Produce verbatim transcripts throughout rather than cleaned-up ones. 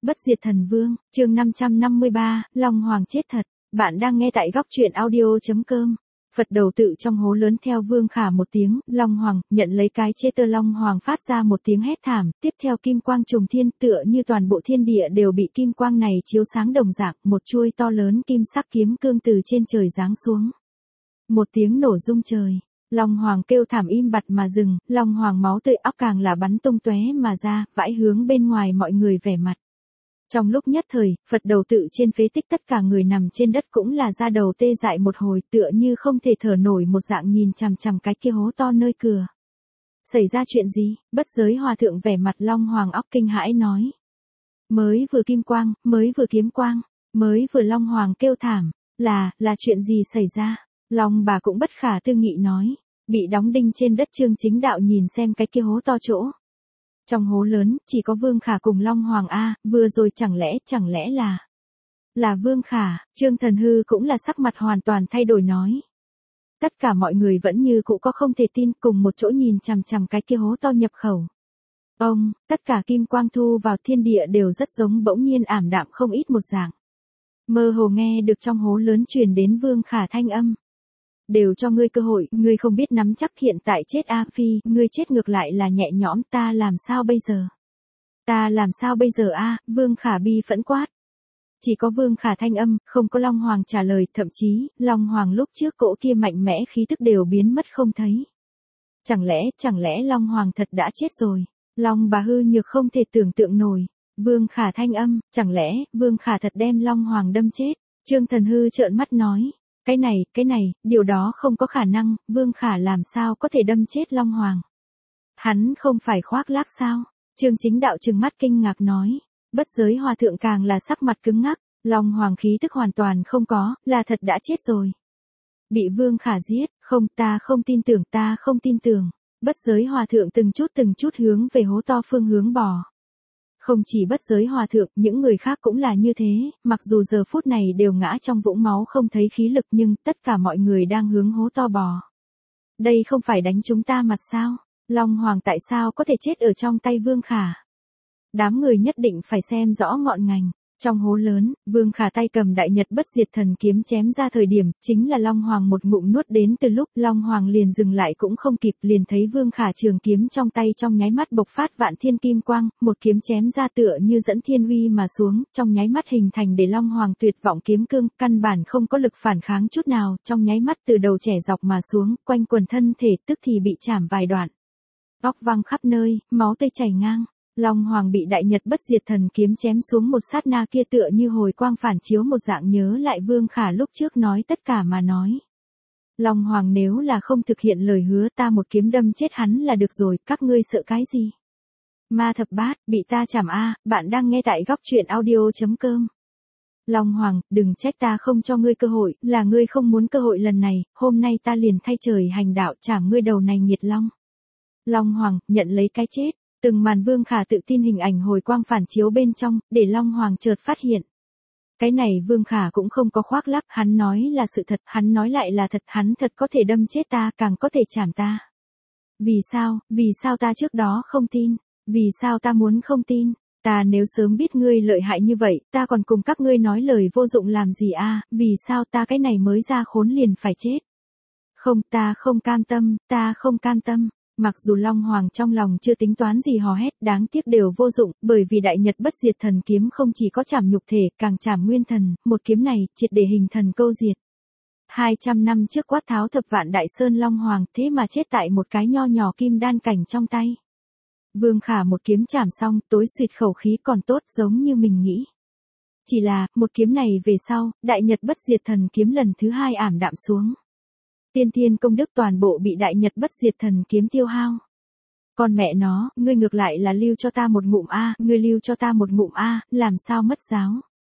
Bất diệt thần vương, chương năm trăm năm mươi ba, Long Hoàng chết thật. Bạn đang nghe tại góc truyện audio.com. Phật đầu tự trong hố lớn theo Vương Khả một tiếng, Long Hoàng, nhận lấy cái chê tơ. Long Hoàng phát ra một tiếng hét thảm, tiếp theo kim quang trùng thiên, tựa như toàn bộ thiên địa đều bị kim quang này chiếu sáng đồng dạng, một chuôi to lớn kim sắc kiếm cương từ trên trời giáng xuống. Một tiếng nổ rung trời. Long Hoàng kêu thảm im bặt mà dừng, Long Hoàng máu tươi óc càng là bắn tung tóe mà ra, vãi hướng bên ngoài mọi người vẻ mặt. Trong lúc nhất thời, Phật đầu tự trên phế tích tất cả người nằm trên đất cũng là da đầu tê dại một hồi, tựa như không thể thở nổi một dạng nhìn chằm chằm cái kia hố to nơi cửa. Xảy ra chuyện gì? Bất giới hòa thượng vẻ mặt Long Hoàng óc kinh hãi nói. Mới vừa kim quang, mới vừa kiếm quang, mới vừa Long Hoàng kêu thảm, là, là chuyện gì xảy ra? Long bà cũng bất khả tư nghị nói, bị đóng đinh trên đất Trương Chính Đạo nhìn xem cái kia hố to chỗ. Trong hố lớn, chỉ có Vương Khả cùng Long Hoàng A, vừa rồi chẳng lẽ, chẳng lẽ là... Là Vương Khả, Trương Thần Hư cũng là sắc mặt hoàn toàn thay đổi nói. Tất cả mọi người vẫn như cũ có không thể tin, cùng một chỗ nhìn chằm chằm cái kia hố to nhập khẩu. Ông, tất cả kim quang thu vào thiên địa đều rất giống bỗng nhiên ảm đạm không ít một dạng. Mơ hồ nghe được trong hố lớn truyền đến Vương Khả thanh âm. Đều cho ngươi cơ hội, ngươi không biết nắm chắc hiện tại chết A Phi, ngươi chết ngược lại là nhẹ nhõm, ta làm sao bây giờ? Ta làm sao bây giờ a? Vương Khả bi phẫn quát. Chỉ có Vương Khả thanh âm, không có Long Hoàng trả lời, thậm chí, Long Hoàng lúc trước cỗ kia mạnh mẽ khí tức đều biến mất không thấy. Chẳng lẽ, chẳng lẽ Long Hoàng thật đã chết rồi? Long bà hư nhược không thể tưởng tượng nổi. Vương Khả thanh âm, chẳng lẽ, Vương Khả thật đem Long Hoàng đâm chết? Trương Thần Hư trợn mắt nói. Cái này, cái này, điều đó không có khả năng, Vương Khả làm sao có thể đâm chết Long Hoàng. Hắn không phải khoác lác sao? Trương Chính Đạo trừng mắt kinh ngạc nói. Bất giới hòa thượng càng là sắc mặt cứng ngắc, Long Hoàng khí tức hoàn toàn không có, là thật đã chết rồi. Bị Vương Khả giết, không, ta không tin tưởng, ta không tin tưởng. Bất giới hòa thượng từng chút từng chút hướng về hố to phương hướng bò. Không chỉ bất giới hòa thượng, những người khác cũng là như thế, mặc dù giờ phút này đều ngã trong vũng máu không thấy khí lực nhưng tất cả mọi người đang hướng hố to bò. Đây không phải đánh chúng ta mặt sao? Long Hoàng tại sao có thể chết ở trong tay Vương Khả? Đám người nhất định phải xem rõ ngọn ngành. Trong hố lớn, Vương Khả tay cầm đại nhật bất diệt thần kiếm chém ra thời điểm, chính là Long Hoàng một ngụm nuốt đến từ lúc Long Hoàng liền dừng lại cũng không kịp, liền thấy Vương Khả trường kiếm trong tay trong nháy mắt bộc phát vạn thiên kim quang, một kiếm chém ra tựa như dẫn thiên uy mà xuống, trong nháy mắt hình thành để Long Hoàng tuyệt vọng kiếm cương, căn bản không có lực phản kháng chút nào, trong nháy mắt từ đầu trẻ dọc mà xuống, quanh quần thân thể tức thì bị chảm vài đoạn. Óc văng khắp nơi, máu tươi chảy ngang. Long Hoàng bị đại nhật bất diệt thần kiếm chém xuống một sát na kia tựa như hồi quang phản chiếu một dạng nhớ lại Vương Khả lúc trước nói tất cả mà nói. Long Hoàng nếu là không thực hiện lời hứa ta một kiếm đâm chết hắn là được rồi, các ngươi sợ cái gì? Ma thập bát, bị ta chảm a, bạn đang nghe tại góc truyện audio.com. Long Hoàng, đừng trách ta không cho ngươi cơ hội, là ngươi không muốn cơ hội lần này, hôm nay ta liền thay trời hành đạo chảm ngươi đầu này nghiệt long. Long Hoàng, nhận lấy cái chết. Từng màn Vương Khả tự tin hình ảnh hồi quang phản chiếu bên trong, để Long Hoàng chợt phát hiện. Cái này Vương Khả cũng không có khoác lác, hắn nói là sự thật, hắn nói lại là thật, hắn thật có thể đâm chết ta, càng có thể chảm ta. Vì sao, vì sao ta trước đó không tin, vì sao ta muốn không tin, ta nếu sớm biết ngươi lợi hại như vậy, ta còn cùng các ngươi nói lời vô dụng làm gì a? Vì sao ta cái này mới ra khốn liền phải chết. Không, ta không cam tâm, ta không cam tâm. Mặc dù Long Hoàng trong lòng chưa tính toán gì hò hét, đáng tiếc đều vô dụng, bởi vì đại nhật bất diệt thần kiếm không chỉ có chảm nhục thể, càng chảm nguyên thần, một kiếm này, triệt để hình thần câu diệt. hai trăm năm trước quát tháo thập vạn đại sơn Long Hoàng, thế mà chết tại một cái nho nhỏ kim đan cảnh trong tay. Vương Khả một kiếm chảm xong, tối xuyệt khẩu khí còn tốt giống như mình nghĩ. Chỉ là, một kiếm này về sau, đại nhật bất diệt thần kiếm lần thứ hai ảm đạm xuống. Tiên thiên công đức toàn bộ bị đại nhật bất diệt thần kiếm tiêu hao. Con mẹ nó, ngươi ngược lại là lưu cho ta một ngụm a, ngươi lưu cho ta một ngụm a, làm sao mất giáo?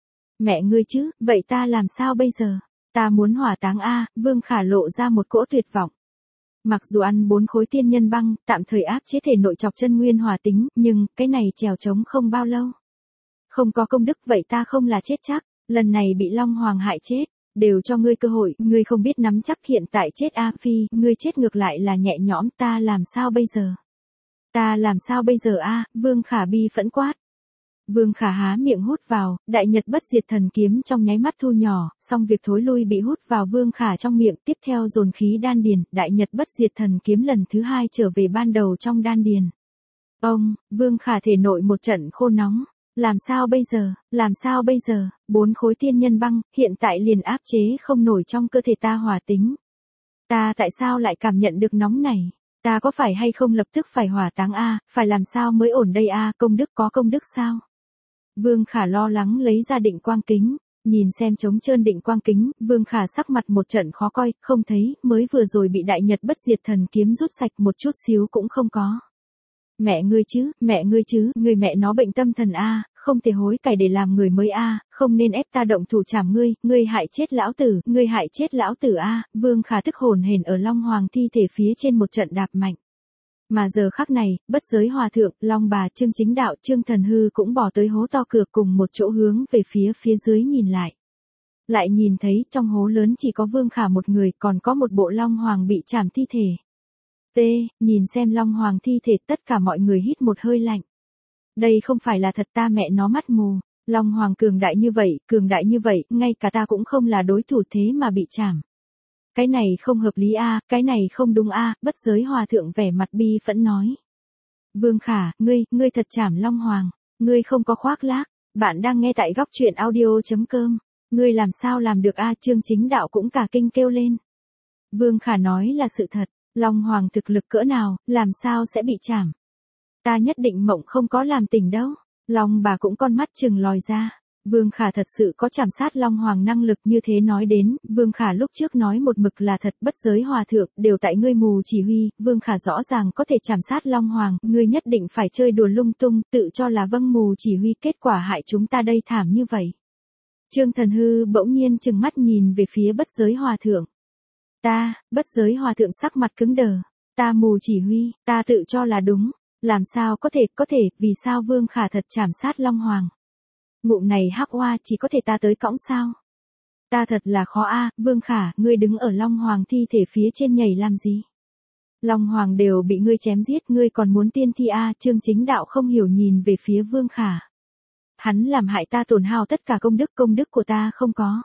Mẹ ngươi chứ, vậy ta làm sao bây giờ? Ta muốn hỏa táng a, Vương Khả lộ ra một cỗ tuyệt vọng. Mặc dù ăn bốn khối tiên nhân băng, tạm thời áp chế thể nội chọc chân nguyên hỏa tính, nhưng cái này trèo trống không bao lâu. Không có công đức vậy ta không là chết chắc, lần này bị Long Hoàng hại chết. Đều cho ngươi cơ hội, ngươi không biết nắm chắc hiện tại chết A Phi, ngươi chết ngược lại là nhẹ nhõm, ta làm sao bây giờ? Ta làm sao bây giờ a? Vương Khả bi phẫn quát. Vương Khả há miệng hút vào, đại nhật bất diệt thần kiếm trong nháy mắt thu nhỏ, xong việc thối lui bị hút vào Vương Khả trong miệng, tiếp theo dồn khí đan điền, đại nhật bất diệt thần kiếm lần thứ hai trở về ban đầu trong đan điền. Ông, Vương Khả thể nội một trận khô nóng. Làm sao bây giờ, làm sao bây giờ, bốn khối tiên nhân băng, hiện tại liền áp chế không nổi trong cơ thể ta hỏa tính. Ta tại sao lại cảm nhận được nóng này? Ta có phải hay không lập tức phải hỏa táng a, phải làm sao mới ổn đây a, công đức có công đức sao? Vương Khả lo lắng lấy ra định quang kính, nhìn xem trống trơn định quang kính, Vương Khả sắc mặt một trận khó coi, không thấy, mới vừa rồi bị đại nhật bất diệt thần kiếm rút sạch một chút xíu cũng không có. Mẹ ngươi chứ, mẹ ngươi chứ, người mẹ nó bệnh tâm thần a, không thể hối cải để làm người mới a, không nên ép ta động thủ chảm ngươi, ngươi hại chết lão tử, ngươi hại chết lão tử a, Vương Khả tức hồn hển ở Long Hoàng thi thể phía trên một trận đạp mạnh. Mà giờ khắc này, bất giới hòa thượng, Long bà, Trương Chính Đạo, Trương Thần Hư cũng bỏ tới hố to cửa cùng một chỗ hướng về phía phía dưới nhìn lại. Lại nhìn thấy trong hố lớn chỉ có Vương Khả một người, còn có một bộ Long Hoàng bị chảm thi thể. T, nhìn xem Long Hoàng thi thể, tất cả mọi người hít một hơi lạnh. Đây không phải là thật, ta mẹ nó mắt mù. Long Hoàng cường đại như vậy, cường đại như vậy, ngay cả ta cũng không là đối thủ thế mà bị chảm. Cái này không hợp lý a, cái này không đúng a, bất giới hòa thượng vẻ mặt bi phẫn nói. Vương Khả, ngươi, ngươi thật chảm Long Hoàng, ngươi không có khoác lác, bạn đang nghe tại góc truyện audio.com, ngươi làm sao làm được a, Trương Chính Đạo cũng cả kinh kêu lên. Vương Khả nói là sự thật, Long Hoàng thực lực cỡ nào, làm sao sẽ bị chảm. Ta nhất định mộng không có làm tình đâu, Long bà cũng con mắt trừng lòi ra. Vương Khả thật sự có chảm sát Long Hoàng năng lực như thế nói đến, Vương Khả lúc trước nói một mực là thật, bất giới hòa thượng, đều tại ngươi mù chỉ huy, Vương Khả rõ ràng có thể chảm sát Long Hoàng, ngươi nhất định phải chơi đùa lung tung, tự cho là vâng mù chỉ huy, kết quả hại chúng ta đây thảm như vậy. Trương Thần Hư bỗng nhiên trừng mắt nhìn về phía bất giới hòa thượng. Ta, bất giới hòa thượng sắc mặt cứng đờ, ta mù chỉ huy, ta tự cho là đúng, làm sao có thể, có thể, vì sao Vương Khả thật chảm sát Long Hoàng. Ngụm này hắc oa chỉ có thể ta tới cõng sao? Ta thật là khó a, Vương Khả, ngươi đứng ở Long Hoàng thi thể phía trên nhảy làm gì? Long Hoàng đều bị ngươi chém giết, ngươi còn muốn tiên thi a, Trương Chính Đạo không hiểu nhìn về phía Vương Khả. Hắn làm hại ta tổn hao tất cả công đức, công đức của ta không có.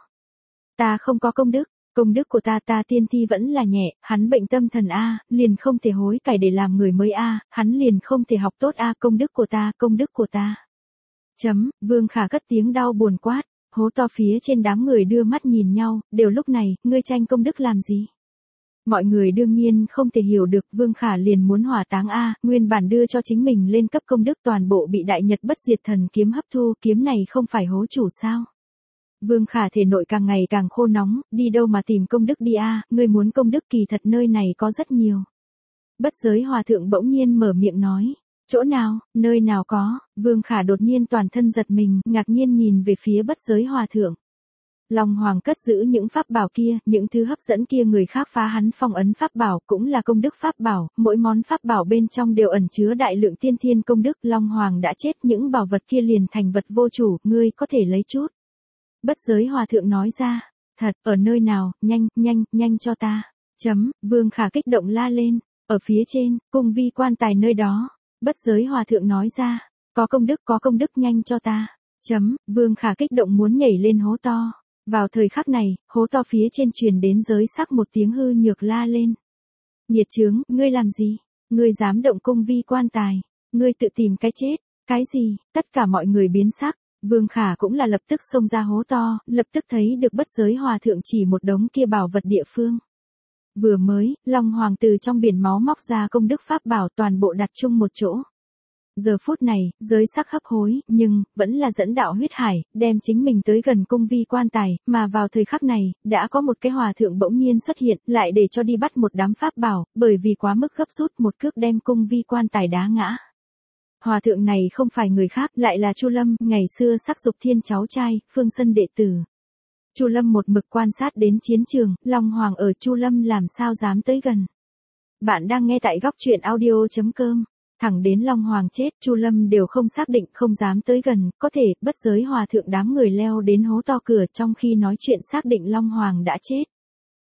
Ta không có công đức, công đức của ta ta tiên thi vẫn là nhẹ, hắn bệnh tâm thần a, liền không thể hối cải để làm người mới a, hắn liền không thể học tốt a, công đức của ta, công đức của ta. Chấm, Vương Khả cất tiếng đau buồn quát, hố to phía trên đám người đưa mắt nhìn nhau, đều lúc này, ngươi tranh công đức làm gì? Mọi người đương nhiên không thể hiểu được, Vương Khả liền muốn hỏa táng a, nguyên bản đưa cho chính mình lên cấp công đức toàn bộ bị đại nhật bất diệt thần kiếm hấp thu, kiếm này không phải hố chủ sao? Vương Khả thể nội càng ngày càng khô nóng, đi đâu mà tìm công đức đi a, ngươi muốn công đức kỳ thật nơi này có rất nhiều. Bất giới hòa thượng bỗng nhiên mở miệng nói. Chỗ nào, nơi nào có, Vương Khả đột nhiên toàn thân giật mình, ngạc nhiên nhìn về phía bất giới hòa thượng. Long Hoàng cất giữ những pháp bảo kia, những thứ hấp dẫn kia người khác phá hắn phong ấn pháp bảo cũng là công đức pháp bảo, mỗi món pháp bảo bên trong đều ẩn chứa đại lượng tiên thiên công đức, Long Hoàng đã chết những bảo vật kia liền thành vật vô chủ, ngươi có thể lấy chút. Bất giới hòa thượng nói ra, thật, ở nơi nào, nhanh, nhanh, nhanh cho ta. Chấm, Vương Khả kích động la lên, ở phía trên, cung vi quan tài nơi đó. Bất giới hòa thượng nói ra, có công đức, có công đức nhanh cho ta. Chấm, Vương Khả kích động muốn nhảy lên hố to. Vào thời khắc này, hố to phía trên truyền đến giới sắc một tiếng hư nhược la lên. Nhiệt chướng, ngươi làm gì? Ngươi dám động cung vi quan tài. Ngươi tự tìm cái chết. Cái gì? Tất cả mọi người biến sắc. Vương Khả cũng là lập tức xông ra hố to, lập tức thấy được bất giới hòa thượng chỉ một đống kia bảo vật địa phương. Vừa mới, Long Hoàng từ trong biển máu móc ra công đức pháp bảo toàn bộ đặt chung một chỗ. Giờ phút này, giới sắc hấp hối, nhưng, vẫn là dẫn đạo huyết hải, đem chính mình tới gần cung vi quan tài, mà vào thời khắc này, đã có một cái hòa thượng bỗng nhiên xuất hiện, lại để cho đi bắt một đám pháp bảo, bởi vì quá mức gấp rút một cước đem cung vi quan tài đá ngã. Hòa thượng này không phải người khác, lại là Chu Lâm, ngày xưa Sắc Dục Thiên cháu trai, Phương Sân đệ tử. Chu Lâm một mực quan sát đến chiến trường, Long Hoàng ở, Chu Lâm làm sao dám tới gần. Bạn đang nghe tại góc truyện audio.com, thẳng đến Long Hoàng chết, Chu Lâm đều không xác định, không dám tới gần, có thể, bất giới hòa thượng đám người leo đến hố to cửa trong khi nói chuyện xác định Long Hoàng đã chết.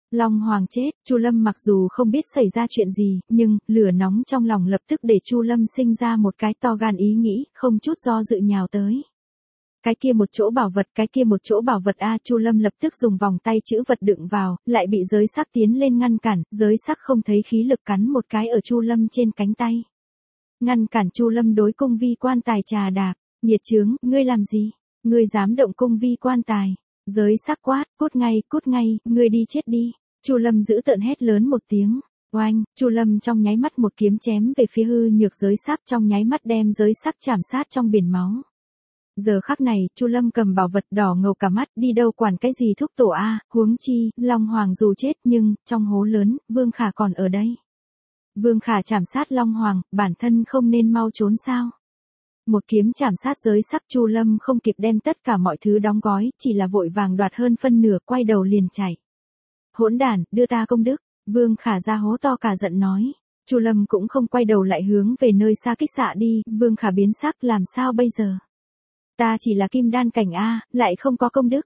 Long Hoàng chết, Chu Lâm mặc dù không biết xảy ra chuyện gì, nhưng lửa nóng trong lòng lập tức để Chu Lâm sinh ra một cái to gan ý nghĩ, không chút do dự nhào tới. Cái kia một chỗ bảo vật, cái kia một chỗ bảo vật a, Chu Lâm lập tức dùng vòng tay chữ vật đựng vào, lại bị giới sắc tiến lên ngăn cản, giới sắc không thấy khí lực cắn một cái ở Chu Lâm trên cánh tay. Ngăn cản Chu Lâm đối cung vi quan tài trà đạp, nhiệt chướng, ngươi làm gì? Ngươi dám động cung vi quan tài? Giới sắc quát, cút ngay, cút ngay, ngươi đi chết đi. Chu Lâm giữ tợn hét lớn một tiếng. Oanh, Chu Lâm trong nháy mắt một kiếm chém về phía hư nhược giới sắc, trong nháy mắt đem giới sắc chảm sát trong biển máu. Giờ khắc này, Chu Lâm cầm bảo vật đỏ ngầu cả mắt, đi đâu quản cái gì thúc tổ a, huống chi, Long Hoàng dù chết nhưng, trong hố lớn, Vương Khả còn ở đây. Vương Khả chảm sát Long Hoàng, bản thân không nên mau trốn sao? Một kiếm chảm sát giới sắc, Chu Lâm không kịp đem tất cả mọi thứ đóng gói, chỉ là vội vàng đoạt hơn phân nửa, quay đầu liền chạy. Hỗn đản, đưa ta công đức, Vương Khả ra hố to cả giận nói. Chu Lâm cũng không quay đầu lại hướng về nơi xa kích xạ đi, Vương Khả biến sắc, làm sao bây giờ? Ta chỉ là kim đan cảnh a, lại không có công đức.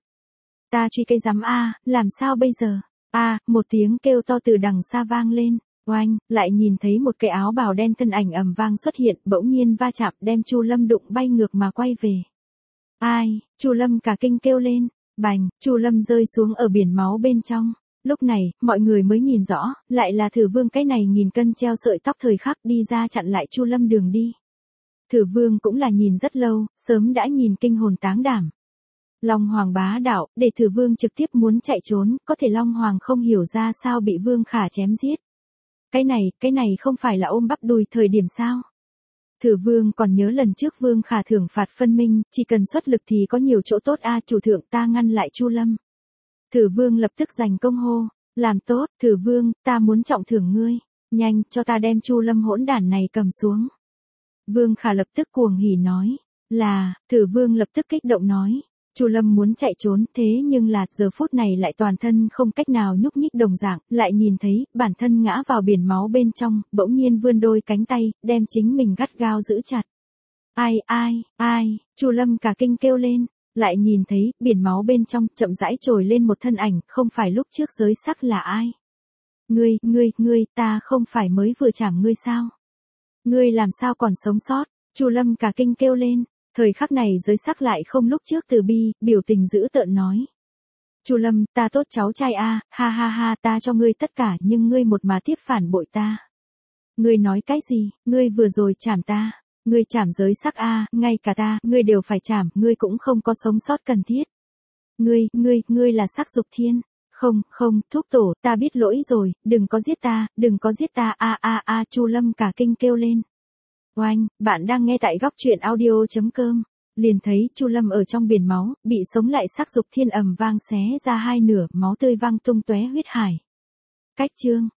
Ta truy cây rắm a, làm sao bây giờ? A, một tiếng kêu to từ đằng xa vang lên. Oanh, lại nhìn thấy một cái áo bào đen thân ảnh ầm vang xuất hiện, bỗng nhiên va chạm đem Chu Lâm đụng bay ngược mà quay về. Ai, Chu Lâm cả kinh kêu lên, bành, Chu Lâm rơi xuống ở biển máu bên trong. Lúc này, mọi người mới nhìn rõ, lại là Thử Vương cái này nghìn cân treo sợi tóc thời khắc đi ra chặn lại Chu Lâm đường đi. Thử Vương cũng là nhìn rất lâu, sớm đã nhìn kinh hồn táng đảm. Long Hoàng bá đạo, để Thử Vương trực tiếp muốn chạy trốn, có thể Long Hoàng không hiểu ra sao bị Vương Khả chém giết. Cái này, cái này không phải là ôm bắp đùi thời điểm sao? Thử Vương còn nhớ lần trước Vương Khả thưởng phạt phân minh, chỉ cần xuất lực thì có nhiều chỗ tốt a, chủ thượng ta ngăn lại Chu Lâm. Thử Vương lập tức giành công hô, làm tốt, Thử Vương, ta muốn trọng thưởng ngươi, nhanh, cho ta đem Chu Lâm hỗn đản này cầm xuống. Vương Khả lập tức cuồng hỉ nói, là, Thử Vương lập tức kích động nói, Chu Lâm muốn chạy trốn, thế nhưng là giờ phút này lại toàn thân không cách nào nhúc nhích đồng dạng, lại nhìn thấy bản thân ngã vào biển máu bên trong, bỗng nhiên vươn đôi cánh tay, đem chính mình gắt gao giữ chặt. Ai ai, ai, Chu Lâm cả kinh kêu lên, lại nhìn thấy biển máu bên trong chậm rãi trồi lên một thân ảnh, không phải lúc trước giới sắc là ai? Ngươi, ngươi, ngươi, ta không phải mới vừa chảm ngươi sao? Ngươi làm sao còn sống sót? Chu Lâm cả kinh kêu lên. Thời khắc này giới sắc lại không lúc trước từ bi, biểu tình dữ tợn nói. Chu Lâm, ta tốt cháu trai a, ha ha ha, ta cho ngươi tất cả nhưng ngươi một mà tiếp phản bội ta. Ngươi nói cái gì, ngươi vừa rồi chảm ta, ngươi chảm giới sắc a, ngay cả ta, ngươi đều phải chảm, ngươi cũng không có sống sót cần thiết. Ngươi, ngươi, ngươi là sắc dục thiên. Không, không, thúc tổ, ta biết lỗi rồi, đừng có giết ta, đừng có giết ta, a a a, Chu Lâm cả kinh kêu lên. Oanh, bạn đang nghe tại góc truyện audio chấm com. Liền thấy Chu Lâm ở trong biển máu, bị sống lại sắc dục thiên ầm vang xé ra hai nửa, máu tươi văng tung tóe huyết hải. Cách chương